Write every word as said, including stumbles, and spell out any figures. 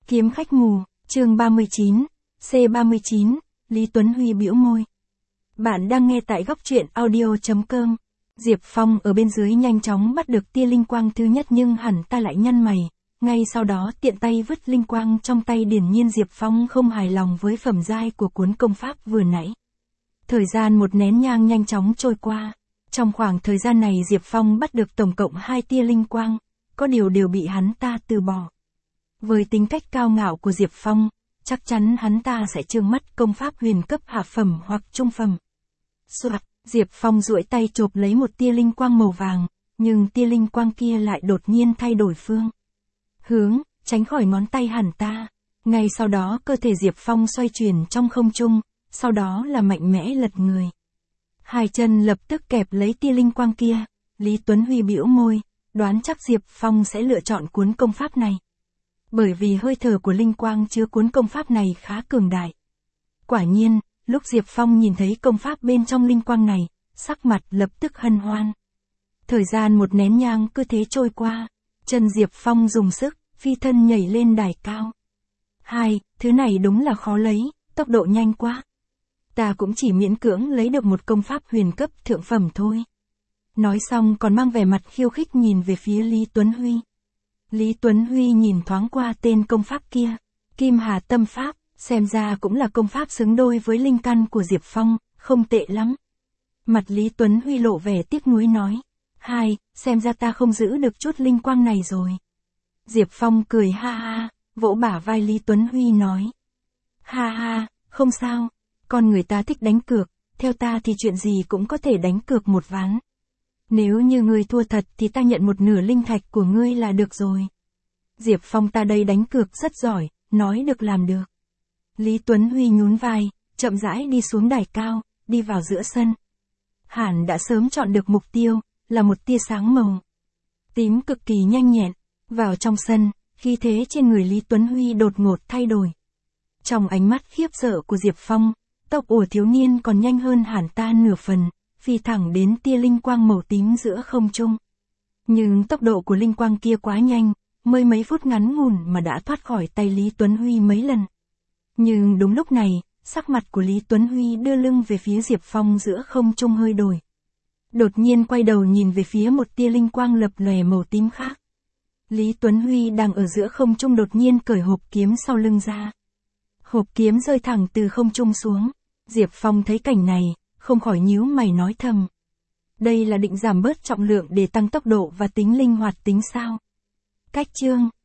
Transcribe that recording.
Kiếm khách mù, chương ba mươi chín, C ba mươi chín, Lý Tuấn Huy bĩu môi. Bạn đang nghe tại góc truyện audio chấm com. Diệp Phong ở bên dưới nhanh chóng bắt được tia linh quang thứ nhất nhưng hẳn ta lại nhăn mày, ngay sau đó tiện tay vứt linh quang trong tay. Điển nhiên Diệp Phong không hài lòng với phẩm giai của cuốn công pháp vừa nãy. Thời gian một nén nhang nhanh chóng trôi qua. Trong khoảng thời gian này Diệp Phong bắt được tổng cộng hai tia linh quang, có điều đều bị hắn ta từ bỏ. Với tính cách cao ngạo của Diệp Phong, chắc chắn hắn ta sẽ trương mắt công pháp huyền cấp hạ phẩm hoặc trung phẩm. Soạt, Diệp Phong duỗi tay chộp lấy một tia linh quang màu vàng, nhưng tia linh quang kia lại đột nhiên thay đổi phương hướng, tránh khỏi ngón tay hắn ta. Ngay sau đó cơ thể Diệp Phong xoay chuyển trong không trung, sau đó là mạnh mẽ lật người. Hai chân lập tức kẹp lấy tia linh quang kia. Lý Tuấn Huy bĩu môi, đoán chắc Diệp Phong sẽ lựa chọn cuốn công pháp này. Bởi vì hơi thở của linh quang chứa cuốn công pháp này khá cường đại. Quả nhiên, lúc Diệp Phong nhìn thấy công pháp bên trong linh quang này, sắc mặt lập tức hân hoan. Thời gian một nén nhang cứ thế trôi qua, chân Diệp Phong dùng sức, phi thân nhảy lên đài cao. Hai, thứ này đúng là khó lấy, tốc độ nhanh quá. Ta cũng chỉ miễn cưỡng lấy được một công pháp huyền cấp thượng phẩm thôi. Nói xong còn mang vẻ mặt khiêu khích nhìn về phía Lý Tuấn Huy. Lý Tuấn Huy nhìn thoáng qua tên công pháp kia, Kim Hà Tâm Pháp, xem ra cũng là công pháp xứng đôi với linh căn của Diệp Phong, không tệ lắm. Mặt Lý Tuấn Huy lộ vẻ tiếc nuối nói, hai, xem ra ta không giữ được chút linh quang này rồi. Diệp Phong cười ha ha, vỗ bả vai Lý Tuấn Huy nói, ha ha, không sao, con người ta thích đánh cược, theo ta thì chuyện gì cũng có thể đánh cược một ván. Nếu như ngươi thua thật thì ta nhận một nửa linh thạch của ngươi là được rồi. Diệp Phong ta đây đánh cược rất giỏi, nói được làm được. Lý Tuấn Huy nhún vai, chậm rãi đi xuống đài cao, đi vào giữa sân. Hẳn đã sớm chọn được mục tiêu, là một tia sáng màu tím cực kỳ nhanh nhẹn. Vào trong sân, khí thế trên người Lý Tuấn Huy đột ngột thay đổi. Trong ánh mắt khiếp sợ của Diệp Phong, tốc của thiếu niên còn nhanh hơn hẳn ta nửa phần, phi thẳng đến tia linh quang màu tím giữa không trung. Nhưng tốc độ của linh quang kia quá nhanh, mới mấy phút ngắn ngủn mà đã thoát khỏi tay Lý Tuấn Huy mấy lần. Nhưng đúng lúc này, sắc mặt của Lý Tuấn Huy đưa lưng về phía Diệp Phong giữa không trung hơi đổi. Đột nhiên quay đầu nhìn về phía một tia linh quang lập lòe màu tím khác. Lý Tuấn Huy đang ở giữa không trung đột nhiên cởi hộp kiếm sau lưng ra. Hộp kiếm rơi thẳng từ không trung xuống. Diệp Phong thấy cảnh này, không khỏi nhíu mày nói thầm. Đây là định giảm bớt trọng lượng để tăng tốc độ và tính linh hoạt tính sao? Cách chương